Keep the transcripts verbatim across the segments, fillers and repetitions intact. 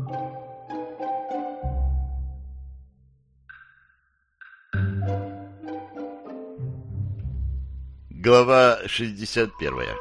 Глава шестьдесят первая.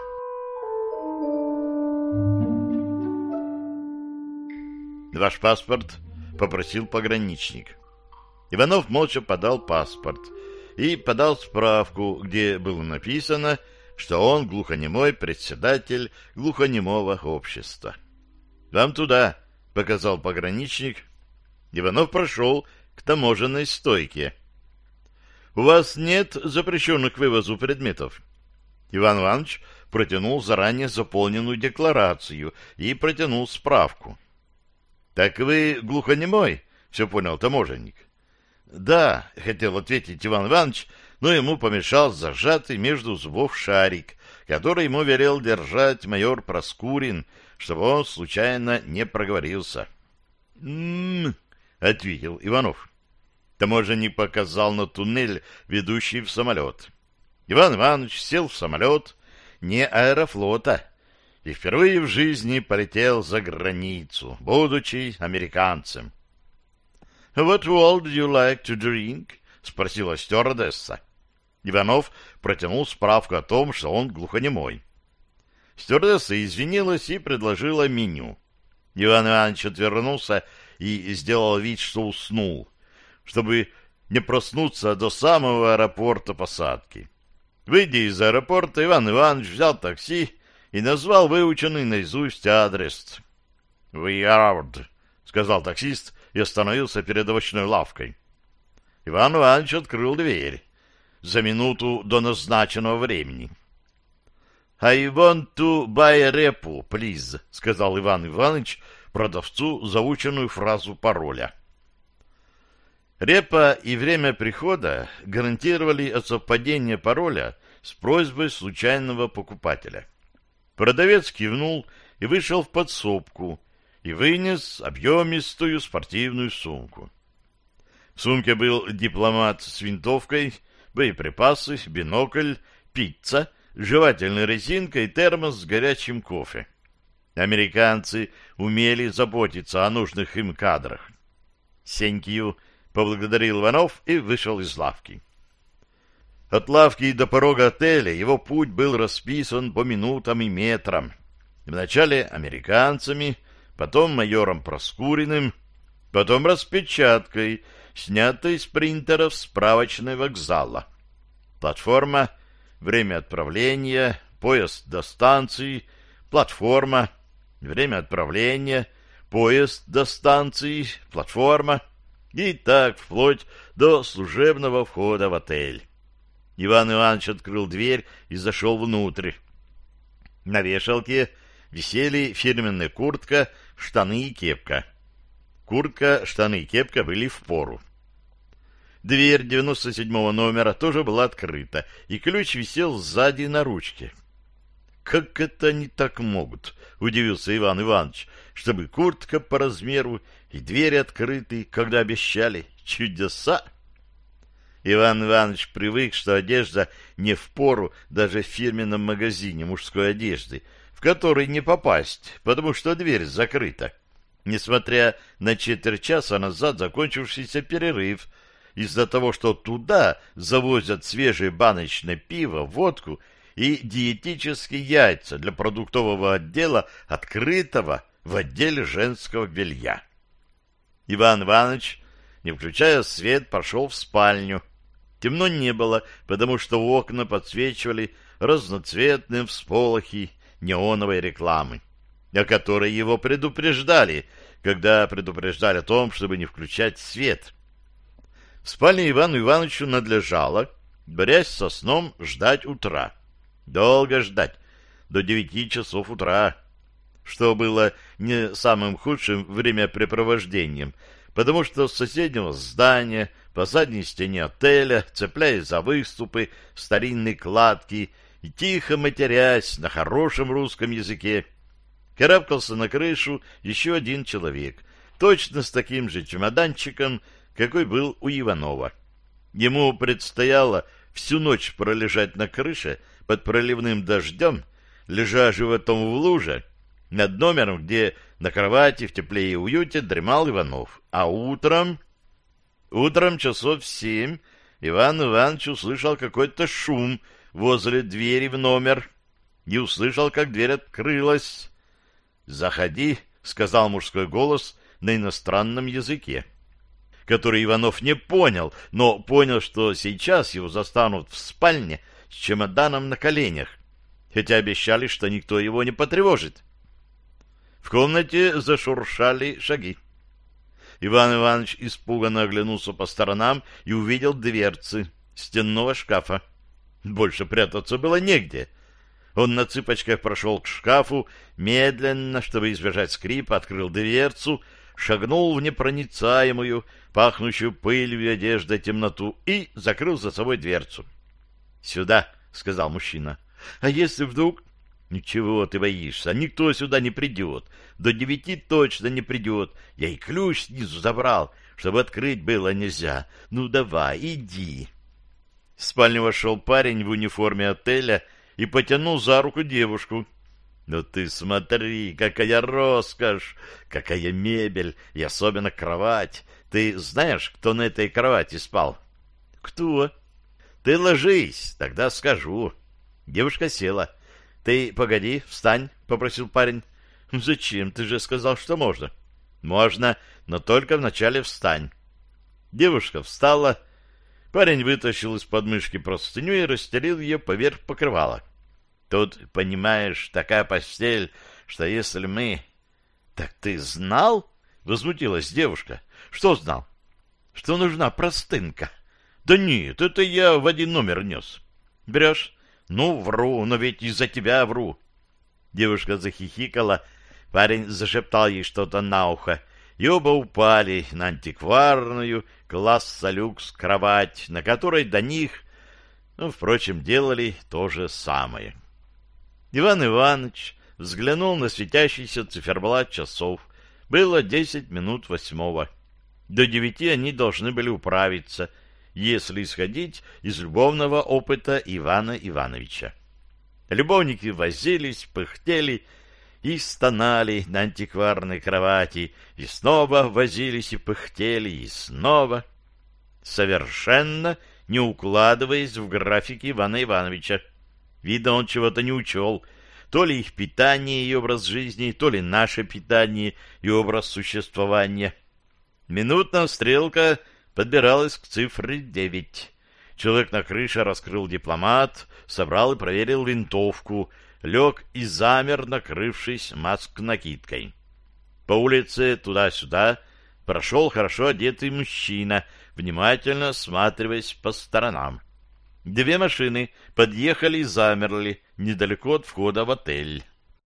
«Ваш паспорт?» — попросил пограничник. Иванов молча подал паспорт и подал справку, где было написано, что он глухонемой председатель глухонемого общества. «Вам туда», — показал пограничник. Иванов прошел к таможенной стойке. «У вас нет запрещенных к вывозу предметов?» Иван Иванович протянул заранее заполненную декларацию и протянул справку. «Так вы глухонемой?» — все понял таможенник. «Да», — хотел ответить Иван Иванович, но ему помешал зажатый между зубов шарик, который ему велел держать майор Проскурин, чтобы он случайно не проговорился. «М-м-м», ответил Иванов. Таможенник показал на туннель, ведущий в самолет. Иван Иванович сел в самолет не Аэрофлота и впервые в жизни полетел за границу, будучи американцем. «What would you like to drink?» — спросила стюардесса. Иванов протянул справку о том, что он глухонемой. Стюардесса извинилась и предложила меню. Иван Иванович отвернулся и сделал вид, что уснул, чтобы не проснуться до самого аэропорта посадки. Выйдя из аэропорта, Иван Иванович взял такси и назвал выученный наизусть адрес. «Виард», — сказал таксист и остановился перед овощной лавкой. Иван Иванович открыл дверь за минуту до назначенного времени. «I want to buy репу, please», — сказал Иван Иванович продавцу заученную фразу пароля. Репа и время прихода гарантировали от совпадения пароля с просьбой случайного покупателя. Продавец кивнул и вышел в подсобку и вынес объемистую спортивную сумку. В сумке был дипломат с винтовкой, боеприпасы, бинокль, пицца, жевательная резинка и термос с горячим кофе. Американцы умели заботиться о нужных им кадрах. «Сенькью», — поблагодарил Иванов и вышел из лавки. От лавки до порога отеля его путь был расписан по минутам и метрам. Вначале американцами, потом майором Проскуриным, потом распечаткой, снятой с принтеров справочной вокзала. Платформа, время отправления, поезд до станции, платформа, время отправления, поезд до станции, платформа, и так вплоть до служебного входа в отель. Иван Иванович открыл дверь и зашел внутрь. На вешалке висели фирменная куртка, штаны и кепка. Куртка, штаны и кепка были впору. Дверь девяносто седьмого номера тоже была открыта, и ключ висел сзади на ручке. «Как это они так могут?» — удивился Иван Иванович. «Чтобы куртка по размеру и двери открыты, когда обещали. Чудеса!» Иван Иванович привык, что одежда не впору даже в фирменном магазине мужской одежды, в который не попасть, потому что дверь закрыта, несмотря на четверть часа назад закончившийся перерыв, из-за того, что туда завозят свежее баночное пиво, водку и диетические яйца для продуктового отдела, открытого в отделе женского белья. Иван Иванович, не включая свет, пошел в спальню. Темно не было, потому что окна подсвечивали разноцветные всполохи неоновой рекламы, о которой его предупреждали, когда предупреждали о том, чтобы не включать свет. В спальне Ивану Ивановичу надлежало, борясь со сном, ждать утра. Долго ждать, до девяти часов утра, что было не самым худшим времяпрепровождением, потому что с соседнего здания, по задней стене отеля, цепляясь за выступы старинной кладки и тихо матерясь на хорошем русском языке, карабкался на крышу еще один человек, точно с таким же чемоданчиком, какой был у Иванова. Ему предстояло всю ночь пролежать на крыше под проливным дождем, лежа животом в луже, над номером, где На кровати в тепле и уюте дремал Иванов. А утром... Утром часов в семь Иван Иванович услышал какой-то шум возле двери в номер и услышал, как дверь открылась. «Заходи», — сказал мужской голос на иностранном языке, который Иванов не понял, но понял, что сейчас его застанут в спальне с чемоданом на коленях, хотя обещали, что никто его не потревожит. В комнате зашуршали шаги. Иван Иванович испуганно оглянулся по сторонам и увидел дверцы стенного шкафа. Больше прятаться было негде. Он на цыпочках прошел к шкафу, медленно, чтобы избежать скрипа, открыл дверцу, шагнул в непроницаемую, пахнущую пылью и одеждой темноту и закрыл за собой дверцу. «Сюда», — сказал мужчина. «А если вдруг...» «Ничего ты боишься, никто сюда не придет. До девяти точно не придет. Я и ключ снизу забрал, чтобы открыть было нельзя. Ну давай, иди». В спальню вошел парень в униформе отеля и потянул за руку девушку. «Ну ты смотри, какая роскошь, какая мебель и особенно кровать. Ты знаешь, кто на этой кровати спал?» «Кто?» «Ты ложись, тогда скажу». Девушка села. «Ты погоди, встань», — попросил парень. «Зачем? Ты же сказал, что можно». «Можно, но только вначале встань». Девушка встала. Парень вытащил из подмышки простыню и расстелил ее поверх покрывала. «Тут, понимаешь, такая постель, что если мы...» «Так ты знал?» — возмутилась девушка. «Что знал?» «Что нужна простынка». «Да нет, это я в один номер нес». «Берешь?» «Ну, вру, но ведь из-за тебя вру». Девушка захихикала, парень зашептал ей что-то на ухо, и оба упали на антикварную класса люкс кровать, на которой до них, ну, впрочем, делали то же самое. Иван Иванович взглянул на светящийся циферблат часов. Было десять минут восьмого. До девяти они должны были управиться, если исходить из любовного опыта Ивана Ивановича. Любовники возились, пыхтели и стонали на антикварной кровати, и снова возились и пыхтели, и снова, совершенно не укладываясь в графики Ивана Ивановича. Видно, он чего-то не учел, то ли их питание и образ жизни, то ли наше питание и образ существования. Минутная стрелка подбиралась к цифре девять. Человек на крыше раскрыл дипломат, собрал и проверил винтовку, лег и замер, накрывшись маск-накидкой. По улице туда-сюда прошел хорошо одетый мужчина, внимательно осматриваясь по сторонам. Две машины подъехали и замерли недалеко от входа в отель.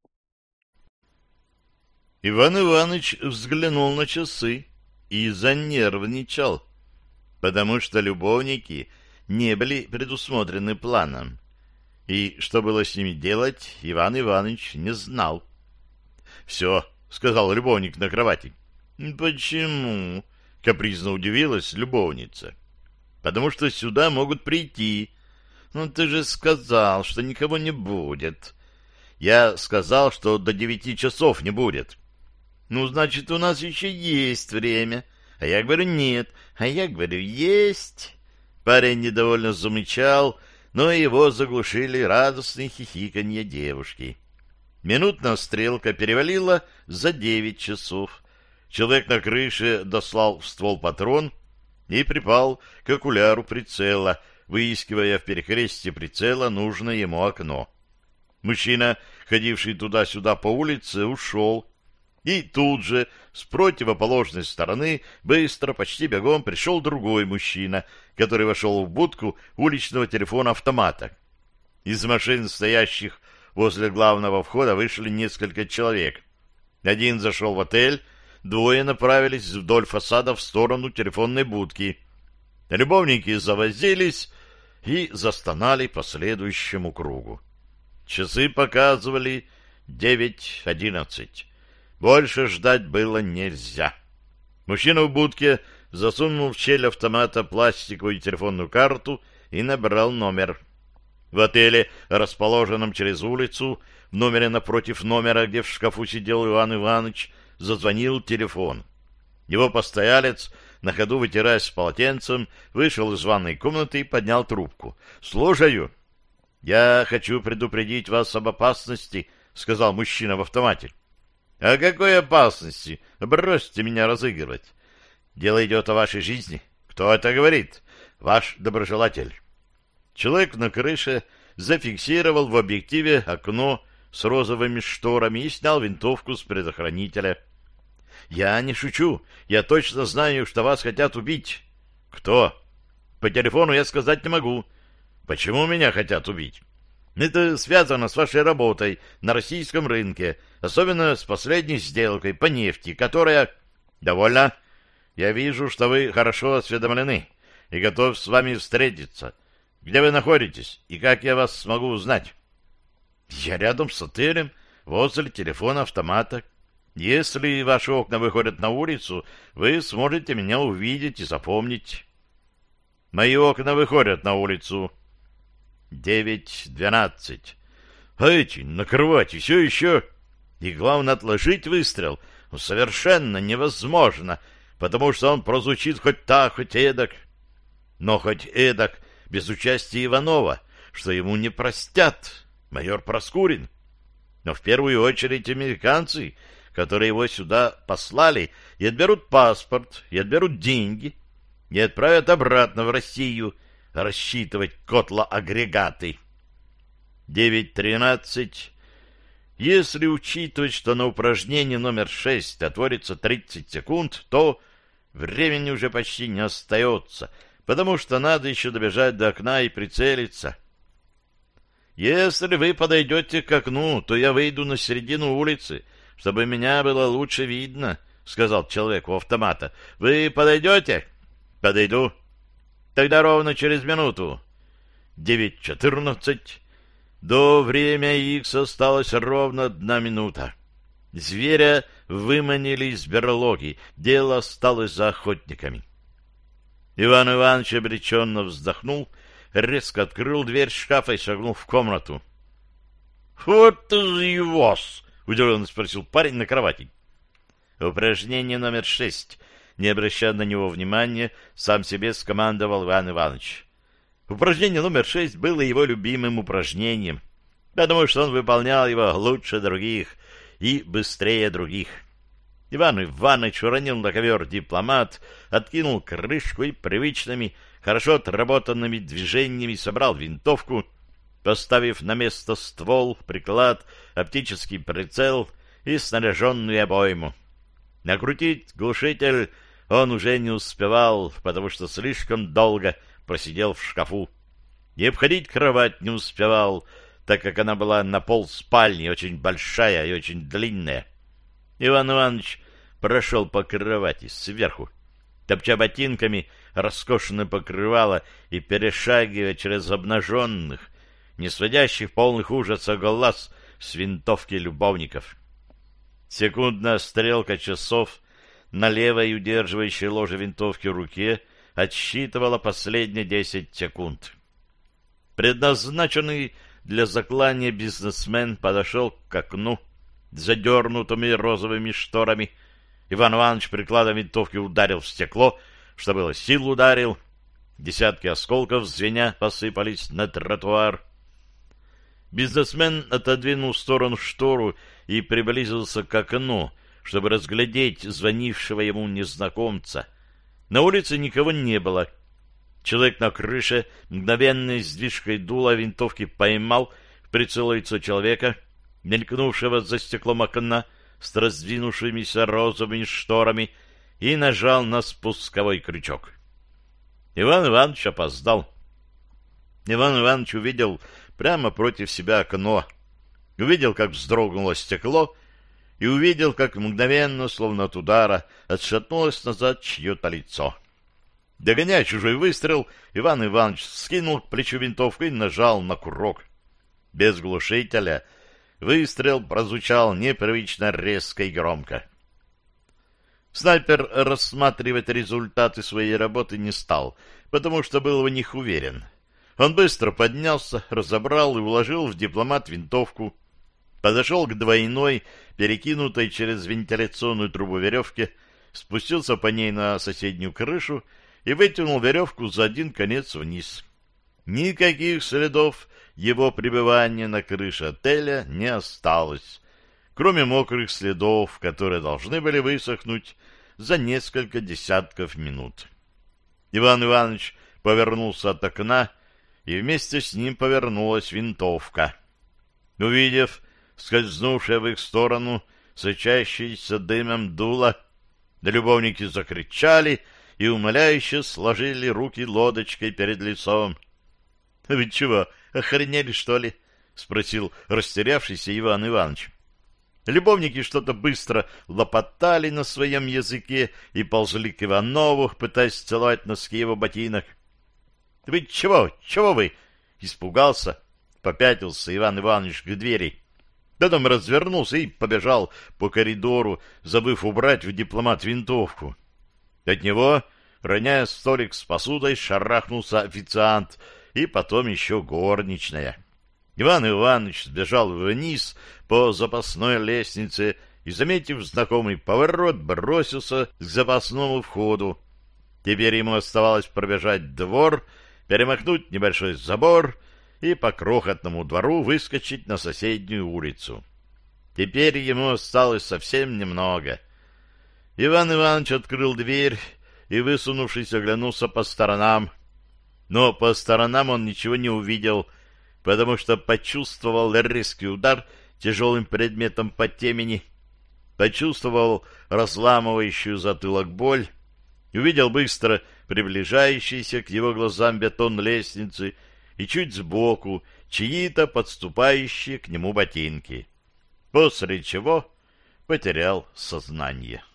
Иван Иванович взглянул на часы и занервничал, потому что любовники не были предусмотрены планом. И что было с ними делать, Иван Иванович не знал. «Все», — сказал любовник на кровати. «Почему?» — капризно удивилась любовница. «Потому что сюда могут прийти». «Ну, ты же сказал, что никого не будет». «Я сказал, что до девяти часов не будет». «Ну, значит, у нас еще есть время». «А я говорю, нет». «А я говорю, есть». Парень недовольно замычал, но его заглушили радостные хихиканье девушки. Минутная стрелка перевалила за девять часов. Человек на крыше дослал в ствол патрон и припал к окуляру прицела, выискивая в перекрестье прицела нужное ему окно. Мужчина, ходивший туда-сюда по улице, ушел. И тут же, с противоположной стороны, быстро, почти бегом пришел другой мужчина, который вошел в будку уличного телефона-автомата. Из машин, стоящих возле главного входа, вышли несколько человек. Один зашел в отель, двое направились вдоль фасада в сторону телефонной будки. Любовники завозились и застонали по следующему кругу. Часы показывали девять одиннадцать. Больше ждать было нельзя. Мужчина в будке засунул в щель автомата пластиковую телефонную карту и набрал номер. В отеле, расположенном через улицу, в номере напротив номера, где в шкафу сидел Иван Иванович, зазвонил телефон. Его постоялец, на ходу вытираясь полотенцем, вышел из ванной комнаты и поднял трубку. «Слушаю». «Я хочу предупредить вас об опасности», — сказал мужчина в автомате. «О какой опасности? Бросьте меня разыгрывать. Дело идет о вашей жизни. Кто это говорит? Ваш доброжелатель». Человек на крыше зафиксировал в объективе окно с розовыми шторами и снял винтовку с предохранителя. «Я не шучу. Я точно знаю, что вас хотят убить». «Кто?» «По телефону я сказать не могу». «Почему меня хотят убить?» «Это связано с вашей работой на российском рынке, особенно с последней сделкой по нефти, которая...» «Довольно. Я вижу, что вы хорошо осведомлены и готов с вами встретиться. Где вы находитесь и как я вас смогу узнать?» «Я рядом с отелем, возле телефона-автомата. Если ваши окна выходят на улицу, вы сможете меня увидеть и запомнить». «Мои окна выходят на улицу». Девять двенадцать. А эти на кровати все еще... И главное, отложить выстрел совершенно невозможно, потому что он прозвучит хоть так, хоть эдак. Но хоть эдак, без участия Иванова, что ему не простят, майор Проскурин. Но в первую очередь американцы, которые его сюда послали, и отберут паспорт, и отберут деньги, и отправят обратно в Россию рассчитывать котлоагрегаты. Девять тринадцать. Если учитывать, что на упражнение номер шесть отводится тридцать секунд, то времени уже почти не остается, потому что надо еще добежать до окна и прицелиться. Если вы подойдете к окну, то я выйду на середину улицы, чтобы меня было лучше видно, — сказал человек у автомата. — Вы подойдете? — Подойду. — Тогда ровно через минуту. Девять четырнадцать. До время Икс осталась ровно одна минута. Зверя выманили из берлоги. Дело осталось за охотниками. Иван Иванович обреченно вздохнул, резко открыл дверь шкафа и шагнул в комнату. — Вот из вас! — удивленно спросил парень на кровати. Упражнение номер шесть. Не обращая на него внимания, сам себе скомандовал Иван Иванович. Упражнение номер шесть было его любимым упражнением, потому что он выполнял его лучше других и быстрее других. Иван Иванович уронил на ковер дипломат, откинул крышку и привычными, хорошо отработанными движениями собрал винтовку, поставив на место ствол, приклад, оптический прицел и снаряженную обойму. Накрутить глушитель он уже не успевал, потому что слишком долго просидел в шкафу. И обходить кровать не успевал, так как она была на пол спальни, очень большая и очень длинная. Иван Иванович прошел по кровати сверху, топча ботинками роскошное покрывало и перешагивая через обнаженных, не сводящих полных ужаса глаз с винтовки любовников. Секундная стрелка часов на левой удерживающей ложе винтовки в руке отсчитывала последние десять секунд. Предназначенный для заклания бизнесмен подошел к окну, задернутыми розовыми шторами. Иван Иванович прикладом винтовки ударил в стекло, что было сил ударил. Десятки осколков звеня посыпались на тротуар. Бизнесмен отодвинул в сторону штору и приблизился к окну, чтобы разглядеть звонившего ему незнакомца. На улице никого не было. Человек на крыше мгновенной сдвижкой дула винтовки поймал в прицел лицо человека, мелькнувшего за стеклом окна с раздвинувшимися розовыми шторами, и нажал на спусковой крючок. Иван Иванович опоздал. Иван Иванович увидел прямо против себя окно, увидел, как вздрогнуло стекло, и увидел, как мгновенно, словно от удара, отшатнулось назад чье-то лицо. Догоняя чужой выстрел, Иван Иванович скинул к плечу винтовку и нажал на курок. Без глушителя выстрел прозвучал непривычно резко и громко. Снайпер рассматривать результаты своей работы не стал, потому что был в них уверен. Он быстро поднялся, разобрал и уложил в дипломат винтовку. подошел к двойной, перекинутой через вентиляционную трубу веревке, спустился по ней на соседнюю крышу и вытянул веревку за один конец вниз. Никаких следов его пребывания на крыше отеля не осталось, кроме мокрых следов, которые должны были высохнуть за несколько десятков минут. Иван Иванович повернулся от окна, и вместе с ним повернулась винтовка. Увидев скользнувшее в их сторону сочащееся дымом дуло, любовники закричали и умоляюще сложили руки лодочкой перед лицом. — Вы чего, охренели, что ли? — спросил растерявшийся Иван Иванович. Любовники что-то быстро лопотали на своем языке и ползли к Иванову, пытаясь целовать носки его ботинок. — Вы чего? Чего вы? — испугался, попятился Иван Иванович к двери. Потом развернулся и побежал по коридору, забыв убрать в дипломат винтовку. От него, роняя столик с посудой, шарахнулся официант и потом еще горничная. Иван Иванович сбежал вниз по запасной лестнице и, заметив знакомый поворот, бросился к запасному входу. Теперь ему оставалось пробежать двор, перемахнуть небольшой забор и по крохотному двору выскочить на соседнюю улицу. Теперь ему осталось совсем немного. Иван Иванович открыл дверь и, высунувшись, оглянулся по сторонам. Но по сторонам он ничего не увидел, потому что почувствовал резкий удар тяжелым предметом по темени, почувствовал разламывающую затылок боль, увидел быстро приближающийся к его глазам бетон лестницы и чуть сбоку чьи-то подступающие к нему ботинки, после чего потерял сознание.